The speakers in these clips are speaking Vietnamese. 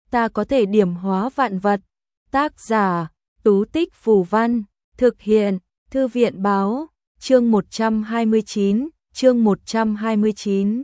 ta có thể điểm hóa vạn vật. Tác giả, Tú Tích Phù Văn, thực hiện, Thư viện Báo, chương 129.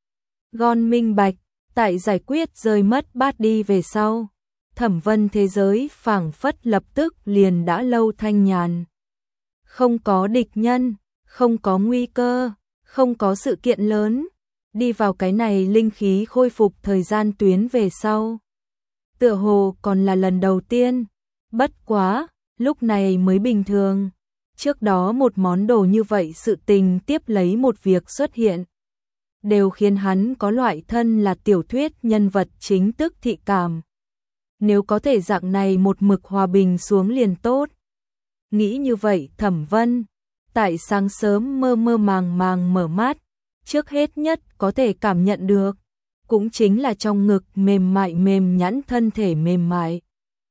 Gon minh bạch, tại giải quyết rơi mất bát đi về sau, Thẩm Vân thế giới phảng phất lập tức liền đã lâu thanh nhàn. Không có địch nhân, không có nguy cơ, không có sự kiện lớn, đi vào cái này linh khí khôi phục thời gian tuyến về sau. Tựa hồ còn là lần đầu tiên, bất quá, lúc này mới bình thường. Trước đó một món đồ như vậy sự tình tiếp lấy một việc xuất hiện, đều khiến hắn có loại thân là tiểu thuyết nhân vật chính tức thị cảm. Nếu có thể dạng này một mực hòa bình xuống liền tốt. Nghĩ như vậy Thẩm Vân, tại sáng sớm mơ mơ màng màng mở mắt, trước hết nhất có thể cảm nhận được, cũng chính là trong ngực mềm mại mềm nhẵn thân thể mềm mại,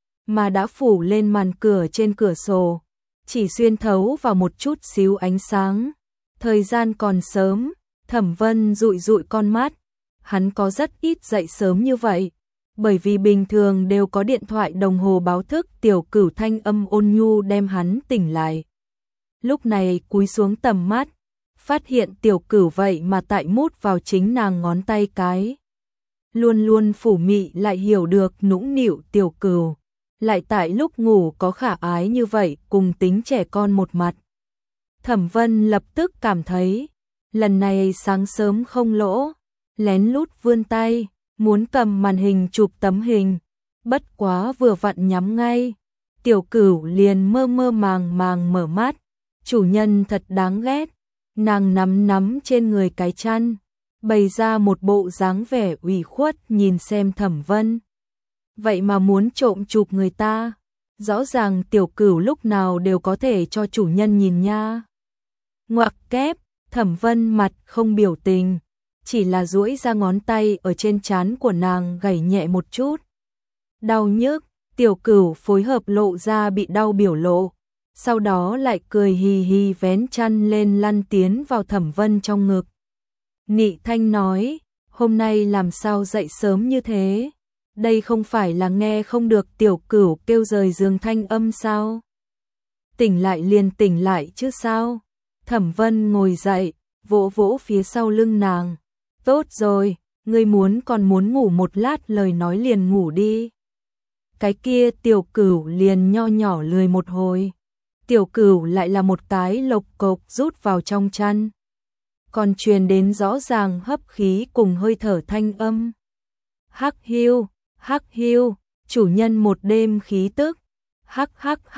mà đã phủ lên màn cửa trên cửa sổ, chỉ xuyên thấu vào một chút xíu ánh sáng. Thời gian còn sớm, Thẩm Vân dụi dụi con mắt, hắn có rất ít dậy sớm như vậy, bởi vì bình thường đều có điện thoại đồng hồ báo thức Tiểu Cửu thanh âm ôn nhu đem hắn tỉnh lại. Lúc này cúi xuống tầm mắt, phát hiện Tiểu Cửu vậy mà tại mút vào chính nàng ngón tay cái. Luôn luôn phủ mị lại hiểu được nũng nịu Tiểu Cửu, lại tại lúc ngủ có khả ái như vậy cùng tính trẻ con một mặt. Thẩm Vân lập tức cảm thấy, lần này sáng sớm không lỗ, lén lút vươn tay, muốn cầm màn hình chụp tấm hình, bất quá vừa vặn nhắm ngay, Tiểu Cửu liền mơ mơ màng màng mở mắt, chủ nhân thật đáng ghét, nàng nắm trên người cái chăn, bày ra một bộ dáng vẻ ủy khuất nhìn xem Thẩm Vân. Vậy mà muốn trộm chụp người ta, rõ ràng Tiểu Cửu lúc nào đều có thể cho chủ nhân nhìn nha. Ngoặc kép, Thẩm Vân mặt không biểu tình, chỉ là duỗi ra ngón tay ở trên trán của nàng gảy nhẹ một chút. Đau nhức, Tiểu Cửu phối hợp lộ ra bị đau biểu lộ, sau đó lại cười hì hì vén chăn lên lăn tiến vào Thẩm Vân trong ngực. Nị thanh nói, hôm nay làm sao dậy sớm như thế? Đây không phải là nghe không được Tiểu Cửu kêu rời giường thanh âm sao? Tỉnh lại liền tỉnh lại chứ sao? Thẩm Vân ngồi dậy, vỗ vỗ phía sau lưng nàng. Tốt rồi, ngươi còn muốn ngủ một lát lời nói liền ngủ đi. Cái kia Tiểu Cửu liền nho nhỏ lười một hồi. Tiểu Cửu lại là một cái lộc cộc rút vào trong chăn. Còn truyền đến rõ ràng hấp khí cùng hơi thở thanh âm. Hắc hiu, chủ nhân một đêm khí tức. Hắc,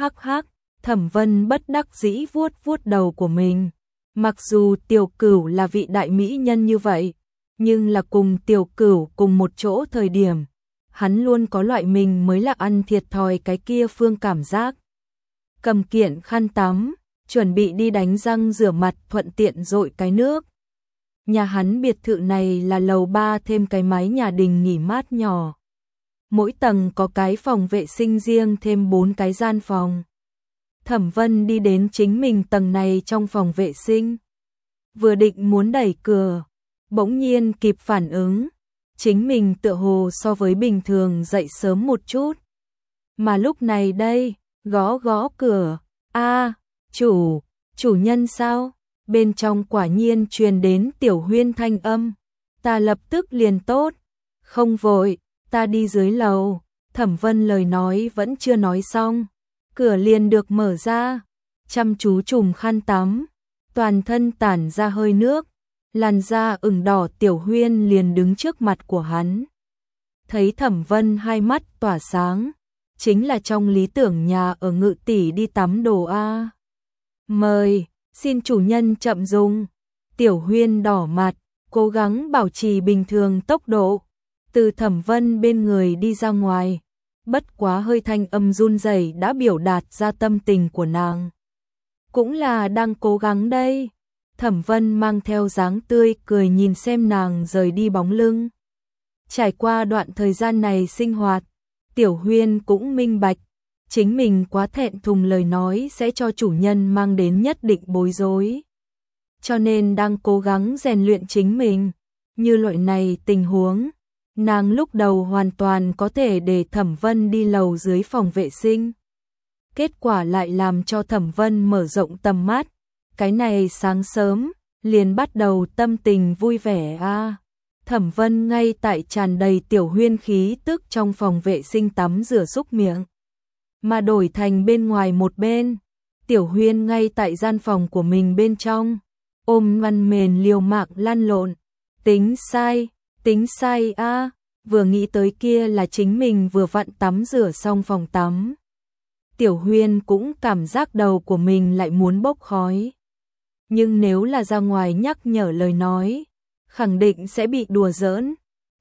Thẩm Vân bất đắc dĩ vuốt đầu của mình. Mặc dù Tiểu Cửu là vị đại mỹ nhân như vậy, nhưng là cùng Tiểu Cửu cùng một chỗ thời điểm, hắn luôn có loại mình mới là ăn thiệt thòi cái kia phương cảm giác. Cầm kiện khăn tắm, chuẩn bị đi đánh răng rửa mặt thuận tiện dội cái nước. Nhà hắn biệt thự này là lầu 3 thêm cái mái nhà đình nghỉ mát nhỏ. Mỗi tầng có cái phòng vệ sinh riêng thêm 4 cái gian phòng. Thẩm Vân đi đến chính mình tầng này trong phòng vệ sinh. Vừa định muốn đẩy cửa, bỗng nhiên kịp phản ứng. Chính mình tựa hồ so với bình thường dậy sớm một chút. Mà lúc này đây, gõ cửa. Chủ nhân sao? Bên trong quả nhiên truyền đến Tiểu Huyên thanh âm. Ta lập tức liền tốt. Không vội, ta đi dưới lầu. Thẩm Vân lời nói vẫn chưa nói xong. Cửa liền được mở ra. Chăm chú trùm khăn tắm. Toàn thân tản ra hơi nước. Làn da ửng đỏ Tiểu Huyên liền đứng trước mặt của hắn. Thấy Thẩm Vân hai mắt tỏa sáng. Chính là trong lý tưởng nhà ở Ngự tỷ đi tắm đồ a. Mời, xin chủ nhân chậm dùng. Tiểu Huyên đỏ mặt, cố gắng bảo trì bình thường tốc độ. Từ Thẩm Vân bên người đi ra ngoài. Bất quá hơi thanh âm run rẩy đã biểu đạt ra tâm tình của nàng. Cũng là đang cố gắng đây. Thẩm Vân mang theo dáng tươi cười nhìn xem nàng rời đi bóng lưng. Trải qua đoạn thời gian này sinh hoạt, Tiểu Huyên cũng minh bạch, chính mình quá thẹn thùng lời nói sẽ cho chủ nhân mang đến nhất định bối rối. Cho nên đang cố gắng rèn luyện chính mình, như loại này tình huống, Nàng lúc đầu hoàn toàn có thể để Thẩm Vân đi lầu dưới phòng vệ sinh. Kết quả lại làm cho Thẩm Vân mở rộng tầm mắt. Cái này sáng sớm, liền bắt đầu tâm tình vui vẻ a. Thẩm Vân ngay tại tràn đầy tiểu huyên khí tức trong phòng vệ sinh tắm rửa súc miệng. Mà đổi thành bên ngoài một bên, Tiểu Huyên ngay tại gian phòng của mình bên trong, ôm lăn mền liều mạng lăn lộn. Tính sai a, vừa nghĩ tới kia là chính mình vừa vặn tắm rửa xong phòng tắm. Tiểu Huyên cũng cảm giác đầu của mình lại muốn bốc khói. Nhưng nếu là ra ngoài nhắc nhở lời nói, khẳng định sẽ bị đùa giỡn.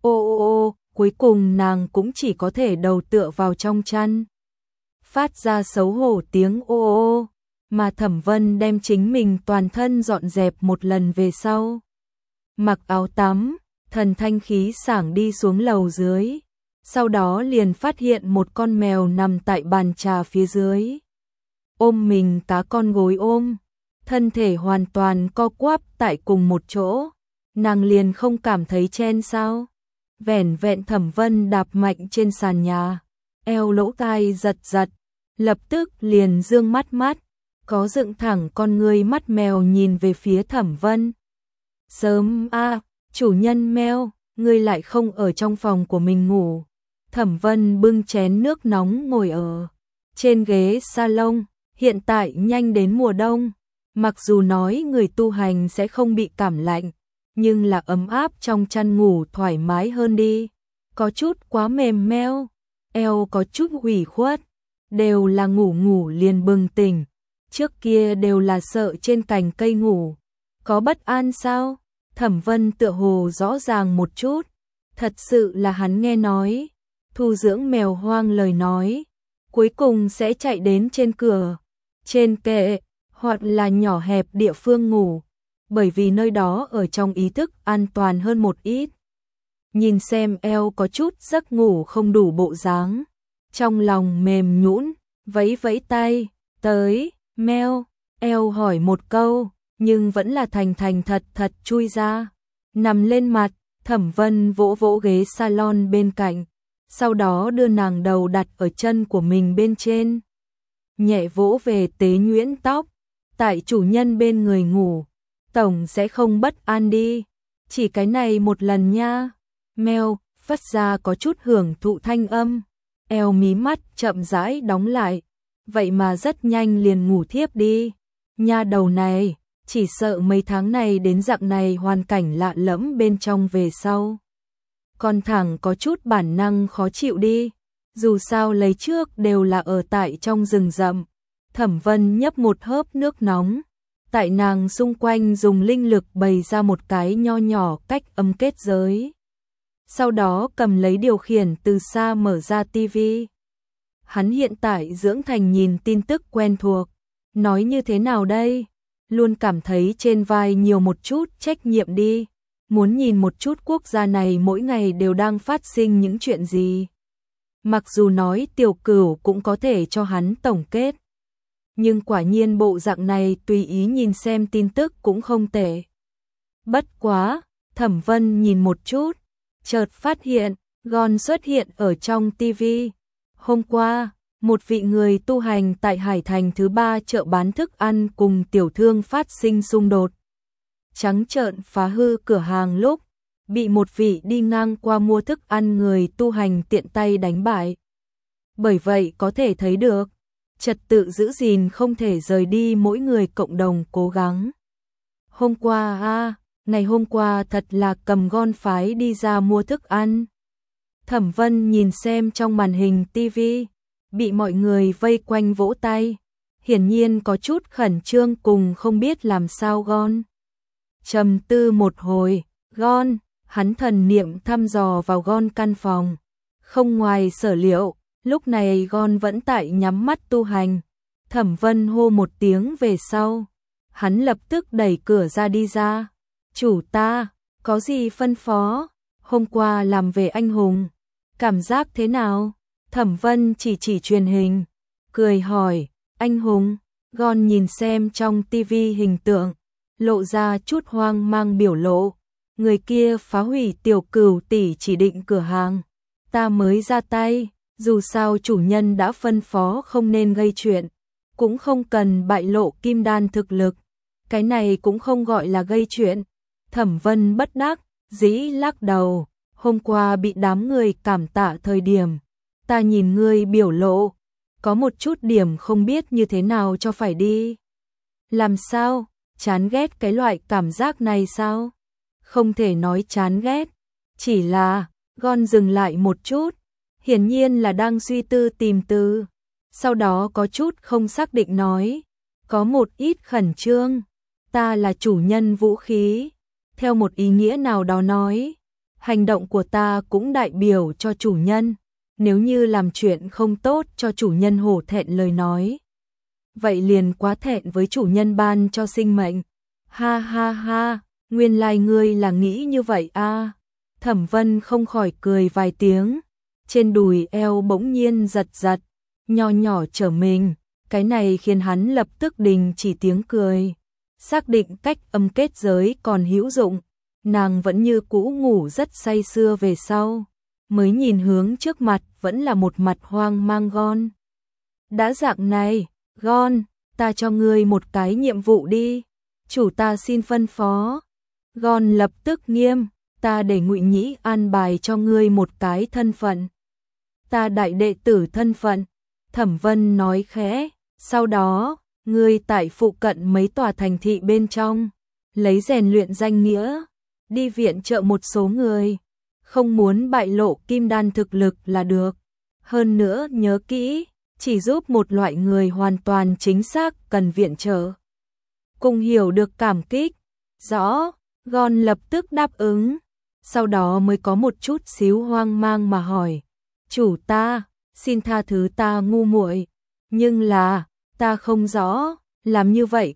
Ô, cuối cùng nàng cũng chỉ có thể đầu tựa vào trong chăn. Phát ra xấu hổ tiếng ô, mà Thẩm Vân đem chính mình toàn thân dọn dẹp một lần về sau. Mặc áo tắm, thần thanh khí sảng đi xuống lầu dưới. Sau đó liền phát hiện một con mèo nằm tại bàn trà phía dưới. Ôm mình cá con gối ôm, thân thể hoàn toàn co quắp tại cùng một chỗ. Nàng liền không cảm thấy chen sao. Vẻn vẹn Thẩm Vân đạp mạnh trên sàn nhà, eo lỗ tai giật giật, lập tức liền dương mắt, có dựng thẳng con ngươi mắt mèo nhìn về phía Thẩm Vân. Sớm a, chủ nhân mèo, ngươi lại không ở trong phòng của mình ngủ. Thẩm Vân bưng chén nước nóng ngồi ở trên ghế salon, hiện tại nhanh đến mùa đông, mặc dù nói người tu hành sẽ không bị cảm lạnh, nhưng là ấm áp trong chăn ngủ thoải mái hơn đi. Có chút quá mềm meo, eo có chút ủy khuất, đều là ngủ liền bừng tỉnh. Trước kia đều là sợ trên cành cây ngủ. Có bất an sao? Thẩm Vân tựa hồ rõ ràng một chút. Thật sự là hắn nghe nói, thu dưỡng mèo hoang lời nói, cuối cùng sẽ chạy đến trên cửa, trên kệ, hoặc là nhỏ hẹp địa phương ngủ, bởi vì nơi đó ở trong ý thức an toàn hơn một ít. Nhìn xem eo có chút giấc ngủ không đủ bộ dáng, trong lòng mềm nhũn, vẫy tay, tới, meo, eo hỏi một câu, nhưng vẫn là thành thật chui ra, nằm lên mặt. Thẩm Vân vỗ vỗ ghế salon bên cạnh, sau đó đưa nàng đầu đặt ở chân của mình bên trên, nhẹ vỗ về tế nhuyễn tóc. Tại chủ nhân bên người ngủ, tổng sẽ không bất an đi, chỉ cái này một lần nha. Meo phát ra có chút hưởng thụ thanh âm, eo mí mắt chậm rãi đóng lại, vậy mà rất nhanh liền ngủ thiếp đi. Nha đầu này, chỉ sợ mấy tháng này đến dạng này hoàn cảnh lạ lẫm bên trong về sau, con thẳng có chút bản năng khó chịu đi. Dù sao lấy trước đều là ở tại trong rừng rậm. Thẩm Vân nhấp một hớp nước nóng, tại nàng xung quanh dùng linh lực bày ra một cái nho nhỏ cách âm kết giới. Sau đó cầm lấy điều khiển từ xa mở ra tivi. Hắn hiện tại dưỡng thành nhìn tin tức quen thuộc, nói như thế nào đây? Luôn cảm thấy trên vai nhiều một chút trách nhiệm đi, muốn nhìn một chút quốc gia này mỗi ngày đều đang phát sinh những chuyện gì. Mặc dù nói Tiểu Cửu cũng có thể cho hắn tổng kết, nhưng quả nhiên bộ dạng này tùy ý nhìn xem tin tức cũng không tệ. Bất quá, Thẩm Vân nhìn một chút, chợt phát hiện, Gon xuất hiện ở trong tivi. Hôm qua, một vị người tu hành tại Hải Thành thứ 3 chợ bán thức ăn cùng tiểu thương phát sinh xung đột. Trắng trợn phá hư cửa hàng lúc, bị một vị đi ngang qua mua thức ăn người tu hành tiện tay đánh bại. Bởi vậy có thể thấy được, trật tự giữ gìn không thể rời đi mỗi người cộng đồng cố gắng. Hôm qua ngày hôm qua thật là cầm Gon phái đi ra mua thức ăn. Thẩm Vân nhìn xem trong màn hình tivi, bị mọi người vây quanh vỗ tay, hiển nhiên có chút khẩn trương cùng không biết làm sao. Gon trầm tư một hồi, Gon, hắn thần niệm thăm dò vào Gon căn phòng, không ngoài sở liệu, lúc này Gon vẫn tại nhắm mắt tu hành. Thẩm Vân hô một tiếng về sau, hắn lập tức đẩy cửa ra đi ra. Chủ ta, có gì phân phó? Hôm qua làm về anh hùng, cảm giác thế nào? Thẩm Vân chỉ truyền hình, cười hỏi, anh hùng. Gon nhìn xem trong tivi hình tượng, lộ ra chút hoang mang biểu lộ, người kia phá hủy Tiểu Cửu tỷ chỉ định cửa hàng, ta mới ra tay, dù sao chủ nhân đã phân phó không nên gây chuyện, cũng không cần bại lộ kim đan thực lực, cái này cũng không gọi là gây chuyện. Thẩm Vân bất đắc dĩ lắc đầu, hôm qua bị đám người cảm tạ thời điểm, ta nhìn ngươi biểu lộ, có một chút điểm không biết như thế nào cho phải đi. Làm sao, chán ghét cái loại cảm giác này sao? Không thể nói chán ghét, chỉ là, Gon dừng lại một chút, hiển nhiên là đang suy tư tìm từ. Sau đó có chút không xác định nói, có một ít khẩn trương, ta là chủ nhân vũ khí, theo một ý nghĩa nào đó nói, hành động của ta cũng đại biểu cho chủ nhân, nếu như làm chuyện không tốt cho chủ nhân hổ thẹn lời nói. Vậy liền quá thẹn với chủ nhân ban cho sinh mệnh. Ha ha ha, nguyên lai ngươi là nghĩ như vậy a. Thẩm Vân không khỏi cười vài tiếng, trên đùi eo bỗng nhiên giật giật, nho nhỏ trở mình, cái này khiến hắn lập tức đình chỉ tiếng cười. Xác định cách âm kết giới còn hữu dụng, nàng vẫn như cũ ngủ rất say sưa về sau, mới nhìn hướng trước mặt vẫn là một mặt hoang mang Gon. Đã dạng này, Gon, ta cho ngươi một cái nhiệm vụ đi, chủ ta xin phân phó. Gon lập tức nghiêm, ta để Ngụy Nhĩ an bài cho ngươi một cái thân phận. Ta đại đệ tử thân phận, Thẩm Vân nói khẽ, sau đó, ngươi tại phụ cận mấy tòa thành thị bên trong, lấy rèn luyện danh nghĩa, đi viện trợ một số người, không muốn bại lộ kim đan thực lực là được. Hơn nữa nhớ kỹ, chỉ giúp một loại người hoàn toàn chính xác cần viện trợ. Cùng hiểu được cảm kích, rõ, Gon lập tức đáp ứng, sau đó mới có một chút xíu hoang mang mà hỏi, chủ ta, xin tha thứ ta ngu muội, nhưng là, ta không rõ, làm như vậy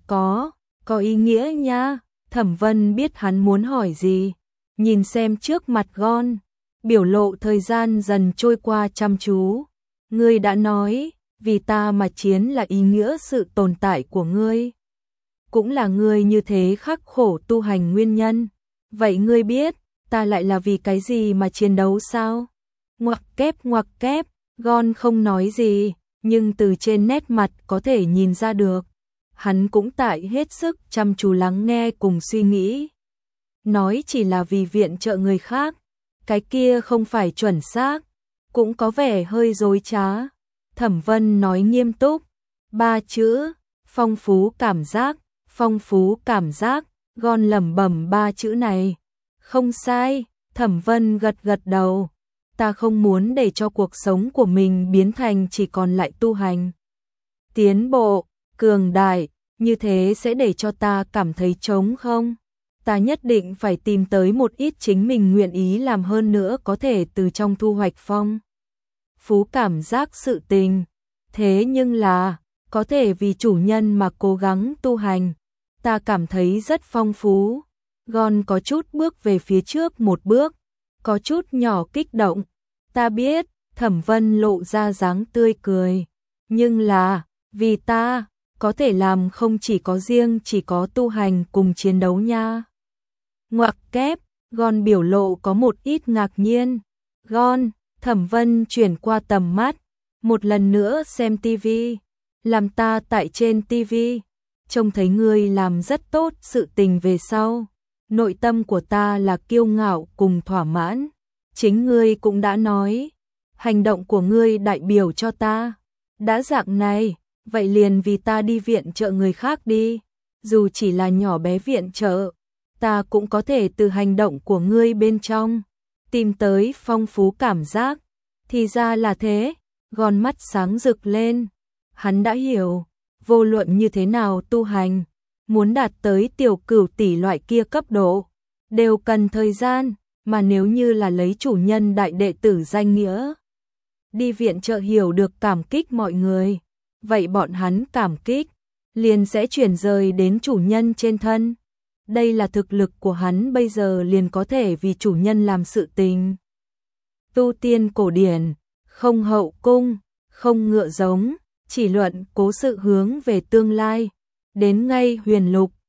có ý nghĩa nha. Thẩm Vân biết hắn muốn hỏi gì, nhìn xem trước mặt Gon, biểu lộ thời gian dần trôi qua chăm chú. Ngươi đã nói, vì ta mà chiến là ý nghĩa sự tồn tại của ngươi, cũng là ngươi như thế khắc khổ tu hành nguyên nhân. Vậy ngươi biết, ta lại là vì cái gì mà chiến đấu sao? Ngoặc kép, Gon không nói gì, nhưng từ trên nét mặt có thể nhìn ra được. Hắn cũng tại hết sức chăm chú lắng nghe cùng suy nghĩ. Nói chỉ là vì viện trợ người khác, cái kia không phải chuẩn xác, cũng có vẻ hơi dối trá. Thẩm Vân nói nghiêm túc, 3 chữ, phong phú cảm giác, Gon lẩm bẩm 3 chữ này. Không sai, Thẩm Vân gật gật đầu, ta không muốn để cho cuộc sống của mình biến thành chỉ còn lại tu hành. Tiến bộ, cường đại, như thế sẽ để cho ta cảm thấy trống không? Ta nhất định phải tìm tới một ít chính mình nguyện ý làm hơn nữa có thể từ trong thu hoạch phong phú cảm giác sự tình. Thế nhưng là, có thể vì chủ nhân mà cố gắng tu hành, ta cảm thấy rất phong phú. Gon có chút bước về phía trước một bước, có chút nhỏ kích động. Ta biết, Thẩm Vân lộ ra dáng tươi cười, nhưng là, vì ta, có thể làm không chỉ có riêng chỉ có tu hành cùng chiến đấu nha. Ngoặc kép, Gon biểu lộ có một ít ngạc nhiên. Gon, Thẩm Vân chuyển qua tầm mắt, một lần nữa xem tivi, làm ta tại trên tivi, trông thấy ngươi làm rất tốt sự tình về sau. Nội tâm của ta là kiêu ngạo cùng thỏa mãn. Chính ngươi cũng đã nói, hành động của ngươi đại biểu cho ta. Đã dạng này, vậy liền vì ta đi viện trợ người khác đi. Dù chỉ là nhỏ bé viện trợ, ta cũng có thể từ hành động của ngươi bên trong tìm tới phong phú cảm giác. Thì ra là thế, Gon mắt sáng rực lên. Hắn đã hiểu, vô luận như thế nào tu hành, muốn đạt tới Tiểu Cửu tỷ loại kia cấp độ, đều cần thời gian, mà nếu như là lấy chủ nhân đại đệ tử danh nghĩa, đi viện trợ hiểu được cảm kích mọi người, vậy bọn hắn cảm kích, liền sẽ chuyển rời đến chủ nhân trên thân. Đây là thực lực của hắn bây giờ liền có thể vì chủ nhân làm sự tình. Tu tiên cổ điển, không hậu cung, không ngựa giống, chỉ luận cố sự hướng về tương lai. Đến ngay huyền lục,